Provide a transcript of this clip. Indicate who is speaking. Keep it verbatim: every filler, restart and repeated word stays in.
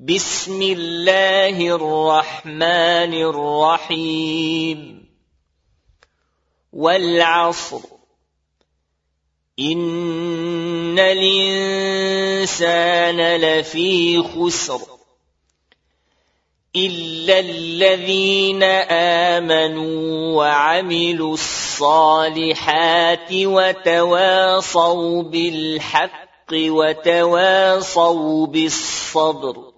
Speaker 1: بسم الله الرحمن الرحيم والعصر إن الإنسان لفي خسر إلا الذين آمنوا وعملوا الصالحات وتواصوا بالحق وتواصوا بالصبر